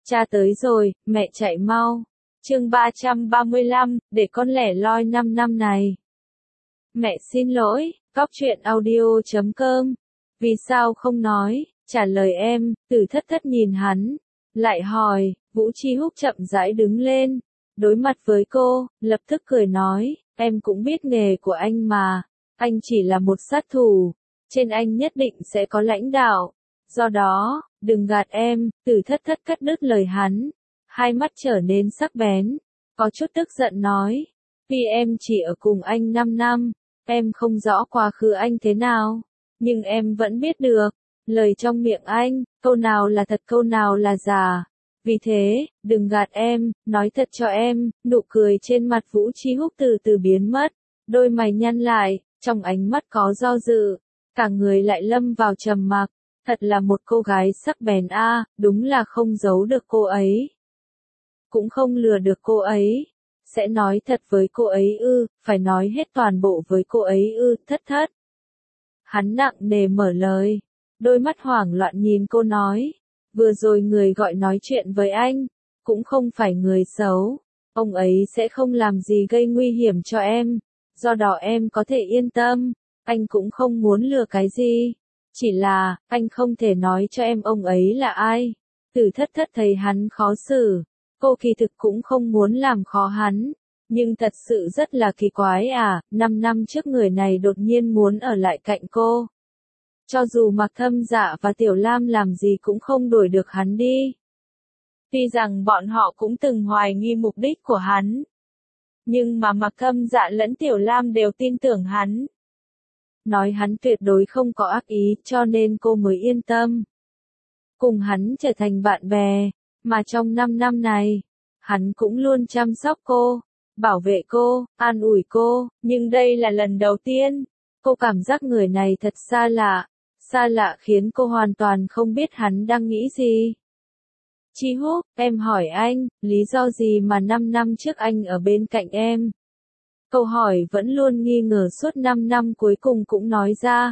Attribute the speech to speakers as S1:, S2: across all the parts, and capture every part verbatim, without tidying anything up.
S1: Cha tới rồi, mẹ chạy mau. Chương ba trăm ba mươi lăm, để con lẻ loi năm năm này. Mẹ xin lỗi, Cóc truyện audio chấm com. Vì sao không nói, trả lời em, Từ Thất Thất nhìn hắn, lại hỏi, Vũ Chi Húc chậm rãi đứng lên, đối mặt với cô, lập tức cười nói, em cũng biết nghề của anh mà, anh chỉ là một sát thủ, trên anh nhất định sẽ có lãnh đạo, do đó, đừng gạt em, Từ Thất Thất cắt đứt lời hắn, hai mắt trở nên sắc bén, có chút tức giận nói, vì em chỉ ở cùng anh năm năm, em không rõ quá khứ anh thế nào, nhưng em vẫn biết được, lời trong miệng anh, câu nào là thật câu nào là giả. Vì thế, đừng gạt em, nói thật cho em, nụ cười trên mặt Vũ Chi Húc từ từ biến mất, đôi mày nhăn lại, trong ánh mắt có do dự, cả người lại lâm vào trầm mặc, thật là một cô gái sắc bén a, đúng là không giấu được cô ấy. Cũng không lừa được cô ấy, sẽ nói thật với cô ấy ư, phải nói hết toàn bộ với cô ấy ư, Thất Thất. Hắn nặng nề mở lời, đôi mắt hoảng loạn nhìn cô nói, vừa rồi người gọi nói chuyện với anh, cũng không phải người xấu, ông ấy sẽ không làm gì gây nguy hiểm cho em, do đó em có thể yên tâm, anh cũng không muốn lừa cái gì, chỉ là, anh không thể nói cho em ông ấy là ai. Từ Thất Thất thấy hắn khó xử, cô kỳ thực cũng không muốn làm khó hắn, nhưng thật sự rất là kỳ quái à, năm năm trước người này đột nhiên muốn ở lại cạnh cô. Cho dù Mạc Thâm Dạ và Tiểu Lam làm gì cũng không đuổi được hắn đi. Tuy rằng bọn họ cũng từng hoài nghi mục đích của hắn. Nhưng mà Mạc Thâm Dạ lẫn Tiểu Lam đều tin tưởng hắn. Nói hắn tuyệt đối không có ác ý cho nên cô mới yên tâm. Cùng hắn trở thành bạn bè, mà trong năm năm này, hắn cũng luôn chăm sóc cô, bảo vệ cô, an ủi cô, nhưng đây là lần đầu tiên, cô cảm giác người này thật xa lạ. Xa lạ khiến cô hoàn toàn không biết hắn đang nghĩ gì. Chi Húc, em hỏi anh, lý do gì mà năm năm trước anh ở bên cạnh em? Câu hỏi vẫn luôn nghi ngờ suốt năm năm cuối cùng cũng nói ra.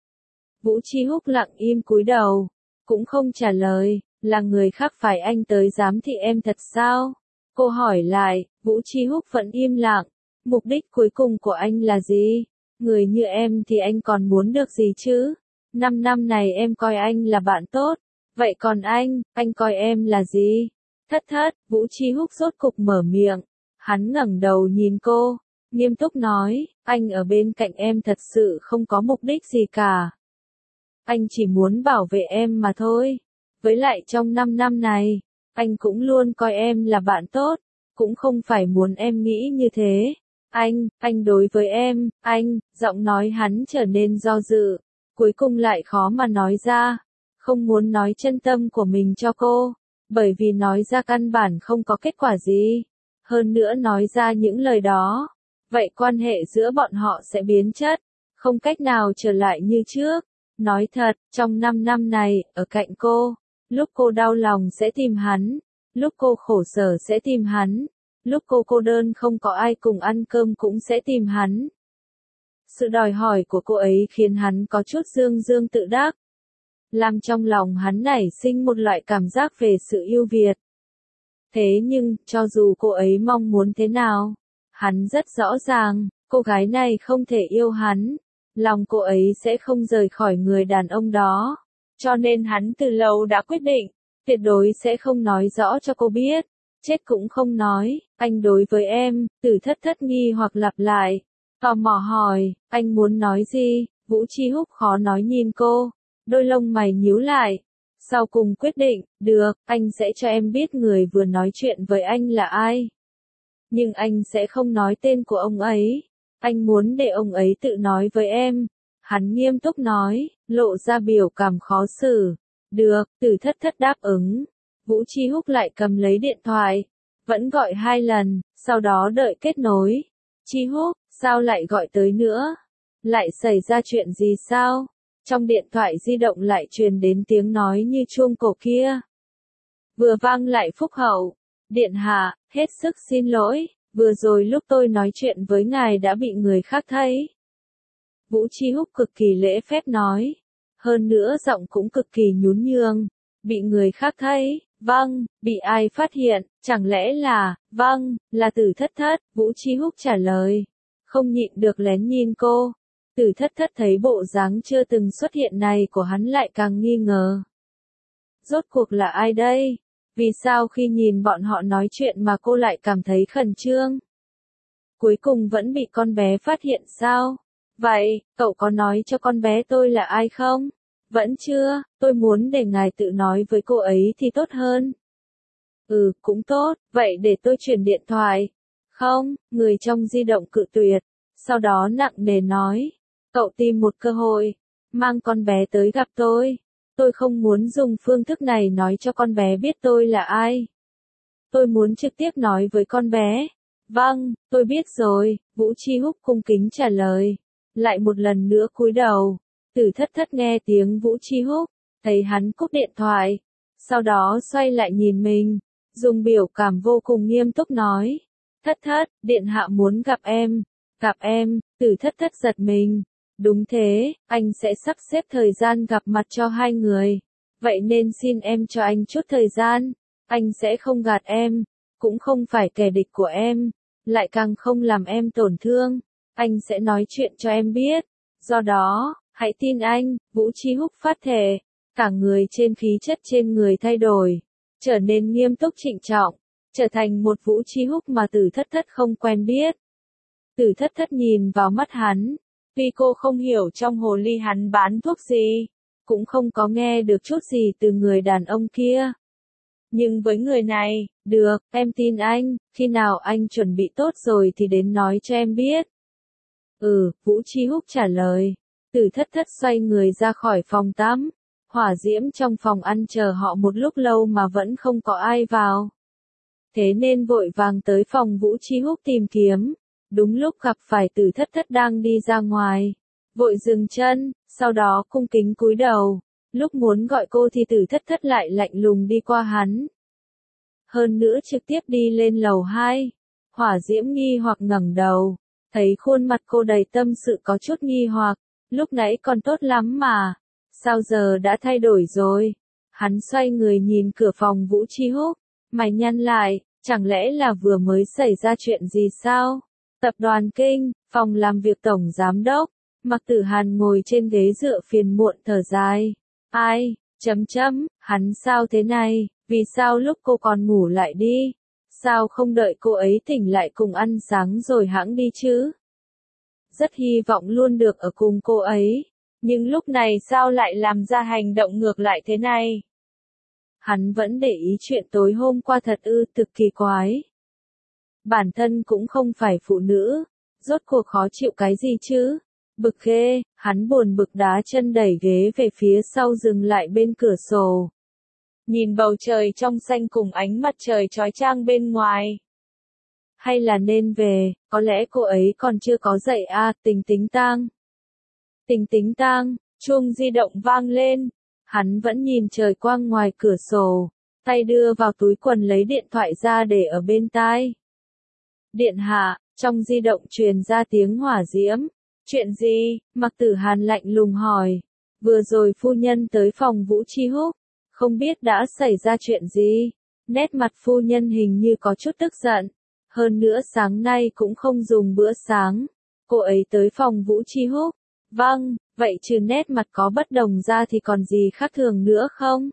S1: Vũ Chi Húc lặng im cúi đầu, cũng không trả lời, là người khác phải anh tới giám thị em thật sao? Cô hỏi lại, Vũ Chi Húc vẫn im lặng, mục đích cuối cùng của anh là gì? Người như em thì anh còn muốn được gì chứ? Năm năm này em coi anh là bạn tốt, vậy còn anh, anh coi em là gì? Thất Thất, Vũ Chi Húc rốt cục mở miệng, hắn ngẩng đầu nhìn cô, nghiêm túc nói, anh ở bên cạnh em thật sự không có mục đích gì cả. Anh chỉ muốn bảo vệ em mà thôi, với lại trong năm năm này, anh cũng luôn coi em là bạn tốt, cũng không phải muốn em nghĩ như thế. Anh, anh đối với em, anh, giọng nói hắn trở nên do dự. Cuối cùng lại khó mà nói ra, không muốn nói chân tâm của mình cho cô, bởi vì nói ra căn bản không có kết quả gì. Hơn nữa nói ra những lời đó, vậy quan hệ giữa bọn họ sẽ biến chất, không cách nào trở lại như trước. Nói thật, trong năm năm này, ở cạnh cô, lúc cô đau lòng sẽ tìm hắn, lúc cô khổ sở sẽ tìm hắn, lúc cô cô đơn không có ai cùng ăn cơm cũng sẽ tìm hắn. Sự đòi hỏi của cô ấy khiến hắn có chút dương dương tự đắc, làm trong lòng hắn nảy sinh một loại cảm giác về sự ưu việt. Thế nhưng, cho dù cô ấy mong muốn thế nào, hắn rất rõ ràng, cô gái này không thể yêu hắn, lòng cô ấy sẽ không rời khỏi người đàn ông đó. Cho nên hắn từ lâu đã quyết định, tuyệt đối sẽ không nói rõ cho cô biết, chết cũng không nói, anh đối với em, Từ Thất Thất nghi hoặc lặp lại. Tò mò hỏi, anh muốn nói gì? Vũ Chi Húc khó nói nhìn cô, đôi lông mày nhíu lại. Sau cùng quyết định, được, anh sẽ cho em biết người vừa nói chuyện với anh là ai. Nhưng anh sẽ không nói tên của ông ấy. Anh muốn để ông ấy tự nói với em. Hắn nghiêm túc nói, lộ ra biểu cảm khó xử. Được, Từ Thất Thất đáp ứng. Vũ Chi Húc lại cầm lấy điện thoại. Vẫn gọi hai lần, sau đó đợi kết nối. Chi Húc, sao lại gọi tới nữa? Lại xảy ra chuyện gì sao? Trong điện thoại di động lại truyền đến tiếng nói như chuông cổ kia. Vừa vang lại phúc hậu. Điện hạ, hết sức xin lỗi, vừa rồi lúc tôi nói chuyện với ngài đã bị người khác thấy. Vũ Chi Húc cực kỳ lễ phép nói. Hơn nữa giọng cũng cực kỳ nhún nhường. Bị người khác thấy, Vâng, bị ai phát hiện, chẳng lẽ là, vâng, là Tử Thất Thất, Vũ Chi Húc trả lời. Không nhịn được lén nhìn cô. Tử Thất Thất thấy bộ dáng chưa từng xuất hiện này của hắn lại càng nghi ngờ. Rốt cuộc là ai đây? Vì sao khi nhìn bọn họ nói chuyện mà cô lại cảm thấy khẩn trương? Cuối cùng vẫn bị con bé phát hiện sao? Vậy, cậu có nói cho con bé tôi là ai không? Vẫn chưa, tôi muốn để ngài tự nói với cô ấy thì tốt hơn. Ừ, cũng tốt, vậy để tôi chuyển điện thoại. Không, người trong di động cự tuyệt. Sau đó nặng nề nói, cậu tìm một cơ hội, mang con bé tới gặp tôi. Tôi không muốn dùng phương thức này nói cho con bé biết tôi là ai. Tôi muốn trực tiếp nói với con bé. Vâng, tôi biết rồi, Vũ Chi Húc cung kính trả lời. Lại một lần nữa cúi đầu. Tử Thất Thất nghe tiếng Vũ Chi Húc, thấy hắn cúp điện thoại. Sau đó xoay lại nhìn mình, dùng biểu cảm vô cùng nghiêm túc nói. Thất Thất, điện hạ muốn gặp em. Gặp em, Tử Thất Thất giật mình. Đúng thế, anh sẽ sắp xếp thời gian gặp mặt cho hai người. Vậy nên xin em cho anh chút thời gian. Anh sẽ không gạt em, cũng không phải kẻ địch của em, lại càng không làm em tổn thương. Anh sẽ nói chuyện cho em biết. Do đó, hãy tin anh, Vũ Chi Húc phát thề. Cả người trên khí chất trên người thay đổi, trở nên nghiêm túc trịnh trọng, trở thành một Vũ Chi Húc mà Tử Thất Thất không quen biết. Tử Thất Thất nhìn vào mắt hắn, tuy cô không hiểu trong hồ ly hắn bán thuốc gì, cũng không có nghe được chút gì từ người đàn ông kia. Nhưng với người này, được, em tin anh, khi nào anh chuẩn bị tốt rồi thì đến nói cho em biết. Ừ, Vũ Chi Húc trả lời. Tử Thất Thất xoay người ra khỏi phòng tắm. Hỏa diễm trong phòng ăn chờ họ một lúc lâu mà vẫn không có ai vào. Thế nên vội vàng tới phòng Vũ Chi Húc tìm kiếm. Đúng lúc gặp phải Tử Thất Thất đang đi ra ngoài. Vội dừng chân, sau đó cung kính cúi đầu. Lúc muốn gọi cô thì Tử Thất Thất lại lạnh lùng đi qua hắn. Hơn nữa trực tiếp đi lên lầu hai. Hỏa diễm nghi hoặc ngẩng đầu. Thấy khuôn mặt cô đầy tâm sự có chút nghi hoặc. Lúc nãy còn tốt lắm mà. Sao giờ đã thay đổi rồi? Hắn xoay người nhìn cửa phòng Vũ Chi Húc. Mày nhăn lại, chẳng lẽ là vừa mới xảy ra chuyện gì sao? Tập đoàn Kinh, phòng làm việc tổng giám đốc. Mạc Tử Hàn ngồi trên ghế dựa phiền muộn thở dài. Ai, chấm chấm, hắn sao thế này, vì sao lúc cô còn ngủ lại đi? Sao không đợi cô ấy tỉnh lại cùng ăn sáng rồi hãng đi chứ? Rất hy vọng luôn được ở cùng cô ấy. Nhưng lúc này sao lại làm ra hành động ngược lại thế này? Hắn vẫn để ý chuyện tối hôm qua thật ư, thực kỳ quái. Bản thân cũng không phải phụ nữ, rốt cuộc khó chịu cái gì chứ? Bực ghê, hắn buồn bực đá chân đẩy ghế về phía sau dừng lại bên cửa sổ. Nhìn bầu trời trong xanh cùng ánh mặt trời chói chang bên ngoài. Hay là nên về, có lẽ cô ấy còn chưa có dậy à, Tình Tính Tang. Tình Tính Tang, chuông di động vang lên. Hắn vẫn nhìn trời quang ngoài cửa sổ, tay đưa vào túi quần lấy điện thoại ra để ở bên tai. Điện hạ, trong di động truyền ra tiếng hỏa diễm. Chuyện gì? Mạc Tử Hàn lạnh lùng hỏi. Vừa rồi phu nhân tới phòng Vũ Chi Húc, không biết đã xảy ra chuyện gì. Nét mặt phu nhân hình như có chút tức giận. Hơn nữa sáng nay cũng không dùng bữa sáng. Cô ấy tới phòng Vũ Chi Húc. Vâng, vậy trừ nét mặt có bất đồng ra thì còn gì khác thường nữa không?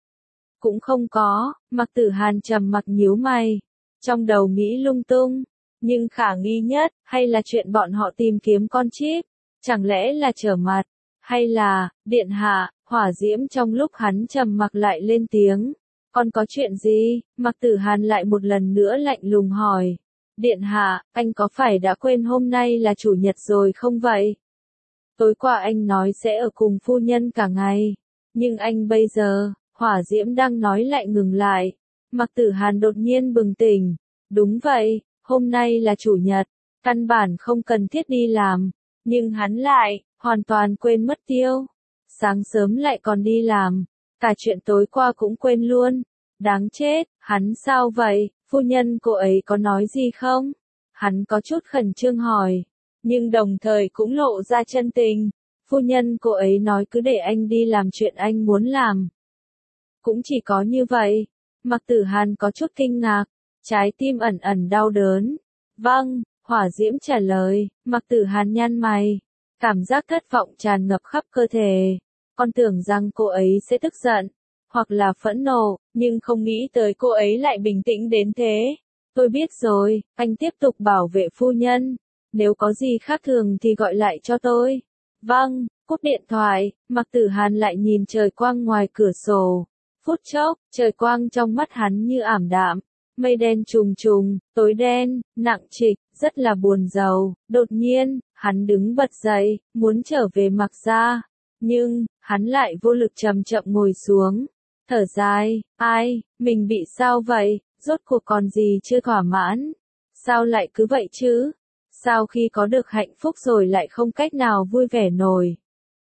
S1: Cũng không có, Mạc Tử Hàn trầm mặc nhíu mày. Trong đầu nghĩ lung tung. Nhưng khả nghi nhất, hay là chuyện bọn họ tìm kiếm con chip? Chẳng lẽ là trở mặt? Hay là, điện hạ, hỏa diễm trong lúc hắn trầm mặc lại lên tiếng. Còn có chuyện gì? Mạc Tử Hàn lại một lần nữa lạnh lùng hỏi. Điện hạ, anh có phải đã quên hôm nay là chủ nhật rồi không vậy? Tối qua anh nói sẽ ở cùng phu nhân cả ngày. Nhưng anh bây giờ, hỏa diễm đang nói lại ngừng lại. Mạc Tử Hàn đột nhiên bừng tỉnh. Đúng vậy, hôm nay là chủ nhật. Căn bản không cần thiết đi làm. Nhưng hắn lại, hoàn toàn quên mất tiêu. Sáng sớm lại còn đi làm. Cả chuyện tối qua cũng quên luôn. Đáng chết, hắn sao vậy? Phu nhân cô ấy có nói gì không? Hắn có chút khẩn trương hỏi. Nhưng đồng thời cũng lộ ra chân tình. Phu nhân cô ấy nói cứ để anh đi làm chuyện anh muốn làm. Cũng chỉ có như vậy. Mạc Tử Hàn có chút kinh ngạc, trái tim ẩn ẩn đau đớn. Vâng, Hỏa Diễm trả lời. Mạc Tử Hàn nhăn mày, cảm giác thất vọng tràn ngập khắp cơ thể. Con tưởng rằng cô ấy sẽ tức giận, hoặc là phẫn nộ, nhưng không nghĩ tới cô ấy lại bình tĩnh đến thế. Tôi biết rồi, anh tiếp tục bảo vệ phu nhân. Nếu có gì khác thường thì gọi lại cho tôi. Vâng, cúp điện thoại, Mạc Tử Hàn lại nhìn trời quang ngoài cửa sổ. Phút chốc, trời quang trong mắt hắn như ảm đạm. Mây đen trùng trùng, tối đen, nặng trịch, rất là buồn rầu. Đột nhiên, hắn đứng bật dậy, muốn trở về Mạc gia. Nhưng, hắn lại vô lực chậm chậm ngồi xuống. Thở dài, ai, mình bị sao vậy, rốt cuộc còn gì chưa thỏa mãn. Sao lại cứ vậy chứ? Sao khi có được hạnh phúc rồi lại không cách nào vui vẻ nổi?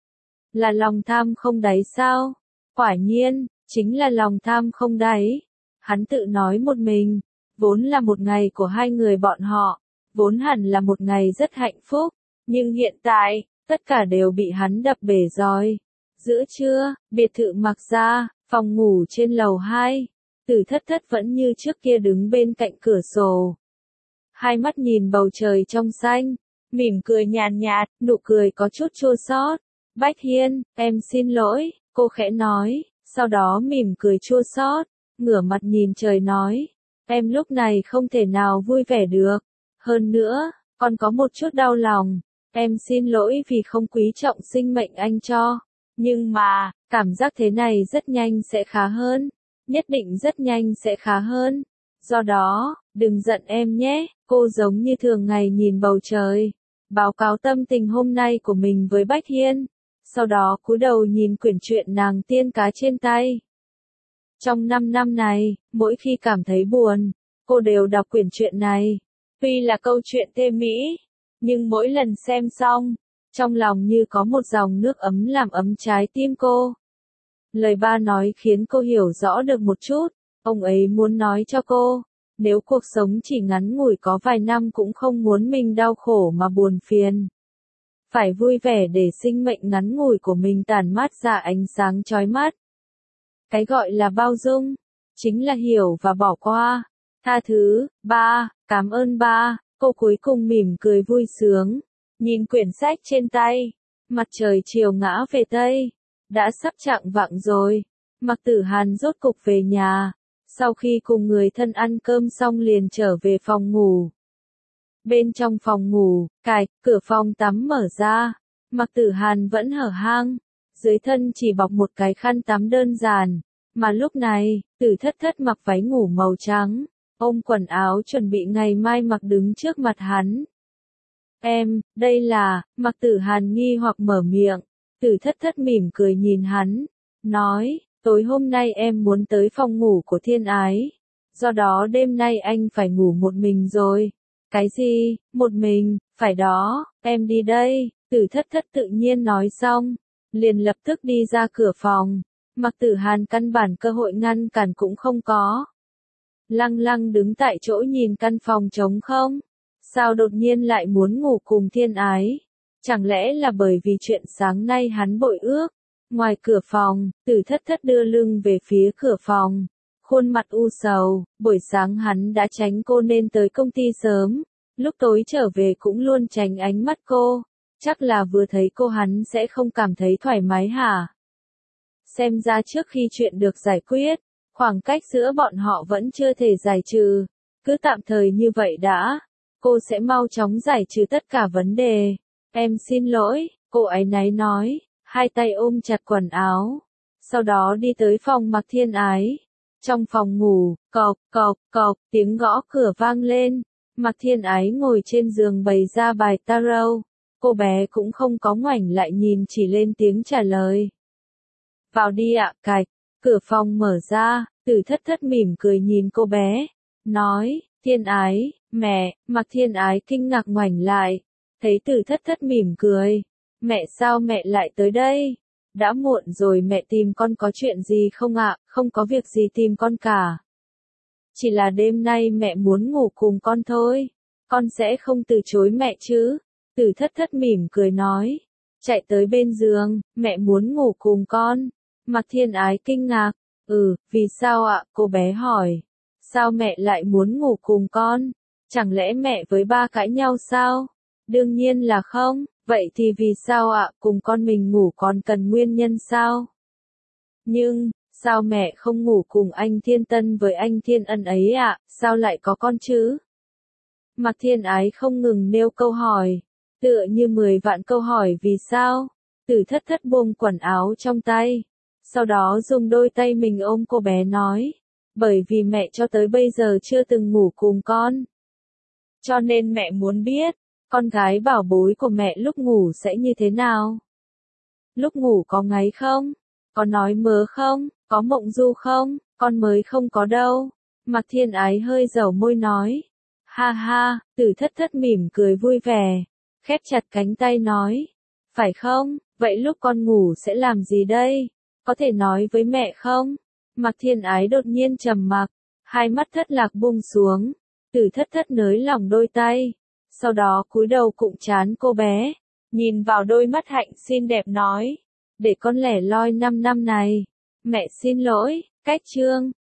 S1: Là lòng tham không đáy sao? Quả nhiên, chính là lòng tham không đáy. Hắn tự nói một mình, vốn là một ngày của hai người bọn họ, vốn hẳn là một ngày rất hạnh phúc, nhưng hiện tại, tất cả đều bị hắn đập bể rồi. Giữa trưa, biệt thự Mạc gia, phòng ngủ trên lầu hai, Tử Thất Thất vẫn như trước kia đứng bên cạnh cửa sổ. Hai mắt nhìn bầu trời trong xanh, mỉm cười nhàn nhạt, nụ cười có chút chua xót. Bách Hiên, em xin lỗi, cô khẽ nói, sau đó mỉm cười chua xót, ngửa mặt nhìn trời nói, em lúc này không thể nào vui vẻ được. Hơn nữa, còn có một chút đau lòng, em xin lỗi vì không quý trọng sinh mệnh anh cho. Nhưng mà, cảm giác thế này rất nhanh sẽ khá hơn, nhất định rất nhanh sẽ khá hơn. Do đó, đừng giận em nhé, cô giống như thường ngày nhìn bầu trời, báo cáo tâm tình hôm nay của mình với Bách Hiên, sau đó cúi đầu nhìn quyển truyện Nàng Tiên Cá trên tay. Trong năm năm này, mỗi khi cảm thấy buồn, cô đều đọc quyển truyện này. Tuy là câu chuyện tê mỹ, nhưng mỗi lần xem xong, trong lòng như có một dòng nước ấm làm ấm trái tim cô. Lời ba nói khiến cô hiểu rõ được một chút, ông ấy muốn nói cho cô, nếu cuộc sống chỉ ngắn ngủi có vài năm cũng không muốn mình đau khổ mà buồn phiền. Phải vui vẻ để sinh mệnh ngắn ngủi của mình tản mát ra ánh sáng chói mắt. Cái gọi là bao dung, chính là hiểu và bỏ qua. Tha thứ, ba, cảm ơn ba, cô cuối cùng mỉm cười vui sướng, nhìn quyển sách trên tay. Mặt trời chiều ngã về Tây, đã sắp chạng vạng rồi. Mạc Tử Hàn rốt cục về nhà, sau khi cùng người thân ăn cơm xong liền trở về phòng ngủ. Bên trong phòng ngủ, cài, cửa phòng tắm mở ra, Mạc Tử Hàn vẫn hở hang, dưới thân chỉ bọc một cái khăn tắm đơn giản, mà lúc này, Tử Thất Thất mặc váy ngủ màu trắng, ôm quần áo chuẩn bị ngày mai mặc đứng trước mặt hắn. Em, đây là, Mạc Tử Hàn nghi hoặc mở miệng, Tử Thất Thất mỉm cười nhìn hắn, nói, tối hôm nay em muốn tới phòng ngủ của Thiên Ái, do đó đêm nay anh phải ngủ một mình rồi. Cái gì, một mình, phải đó, em đi đây, Tử Thất Thất tự nhiên nói xong, liền lập tức đi ra cửa phòng, Mạc Tử Hàn căn bản cơ hội ngăn cản cũng không có. Lăng lăng đứng tại chỗ nhìn căn phòng trống không, sao đột nhiên lại muốn ngủ cùng Thiên Ái, chẳng lẽ là bởi vì chuyện sáng nay hắn bội ước. Ngoài cửa phòng, Tử Thất Thất đưa lưng về phía cửa phòng, khuôn mặt u sầu, buổi sáng hắn đã tránh cô nên tới công ty sớm, lúc tối trở về cũng luôn tránh ánh mắt cô, chắc là vừa thấy cô hắn sẽ không cảm thấy thoải mái hả? Xem ra trước khi chuyện được giải quyết, khoảng cách giữa bọn họ vẫn chưa thể giải trừ, cứ tạm thời như vậy đã, cô sẽ mau chóng giải trừ tất cả vấn đề. Em xin lỗi, cô ấy náy nói, hai tay ôm chặt quần áo, sau đó đi tới phòng Mạc Thiên Ái. Trong phòng ngủ, cộc, cộc, cộc, tiếng gõ cửa vang lên, Mạc Thiên Ái ngồi trên giường bày ra bài tarot, cô bé cũng không có ngoảnh lại nhìn chỉ lên tiếng trả lời. Vào đi ạ, cạch, cửa phòng mở ra, Tử Thất Thất mỉm cười nhìn cô bé, nói, Thiên Ái, mẹ, Mạc Thiên Ái kinh ngạc ngoảnh lại, thấy Tử Thất Thất mỉm cười, mẹ sao mẹ lại tới đây? Đã muộn rồi mẹ tìm con có chuyện gì không ạ? Không có việc gì tìm con cả. Chỉ là đêm nay mẹ muốn ngủ cùng con thôi. Con sẽ không từ chối mẹ chứ? Tử Thất Thất mỉm cười nói. Chạy tới bên giường, mẹ muốn ngủ cùng con. Mạc Thiên Ái kinh ngạc. Ừ, vì sao ạ? Cô bé hỏi. Sao mẹ lại muốn ngủ cùng con? Chẳng lẽ mẹ với ba cãi nhau sao? Đương nhiên là không, vậy thì vì sao ạ? Cùng con mình ngủ còn cần nguyên nhân sao? Nhưng, sao mẹ không ngủ cùng anh Thiên Tân với anh Thiên Ân ấy ạ? Sao lại có con chứ? Mạc Thiên Ái không ngừng nêu câu hỏi, tựa như mười vạn câu hỏi vì sao? Tử Thất Thất buông quần áo trong tay, sau đó dùng đôi tay mình ôm cô bé nói, bởi vì mẹ cho tới bây giờ chưa từng ngủ cùng con. Cho nên mẹ muốn biết, con gái bảo bối của mẹ lúc ngủ sẽ như thế nào? Lúc ngủ có ngáy không? Có nói mớ không? Có mộng du không? Con mới không có đâu. Mạc Thiên Ái hơi dẩu môi nói. Ha ha, Tử Thất Thất mỉm cười vui vẻ, khép chặt cánh tay nói. Phải không? Vậy lúc con ngủ sẽ làm gì đây? Có thể nói với mẹ không? Mạc Thiên Ái đột nhiên trầm mặc, hai mắt Thất Lạc buông xuống. Tử Thất Thất nới lỏng đôi tay, sau đó cúi đầu cụm trán cô bé, nhìn vào đôi mắt hạnh xinh đẹp nói, để con lẻ loi năm năm này. Mẹ xin lỗi, cách chương.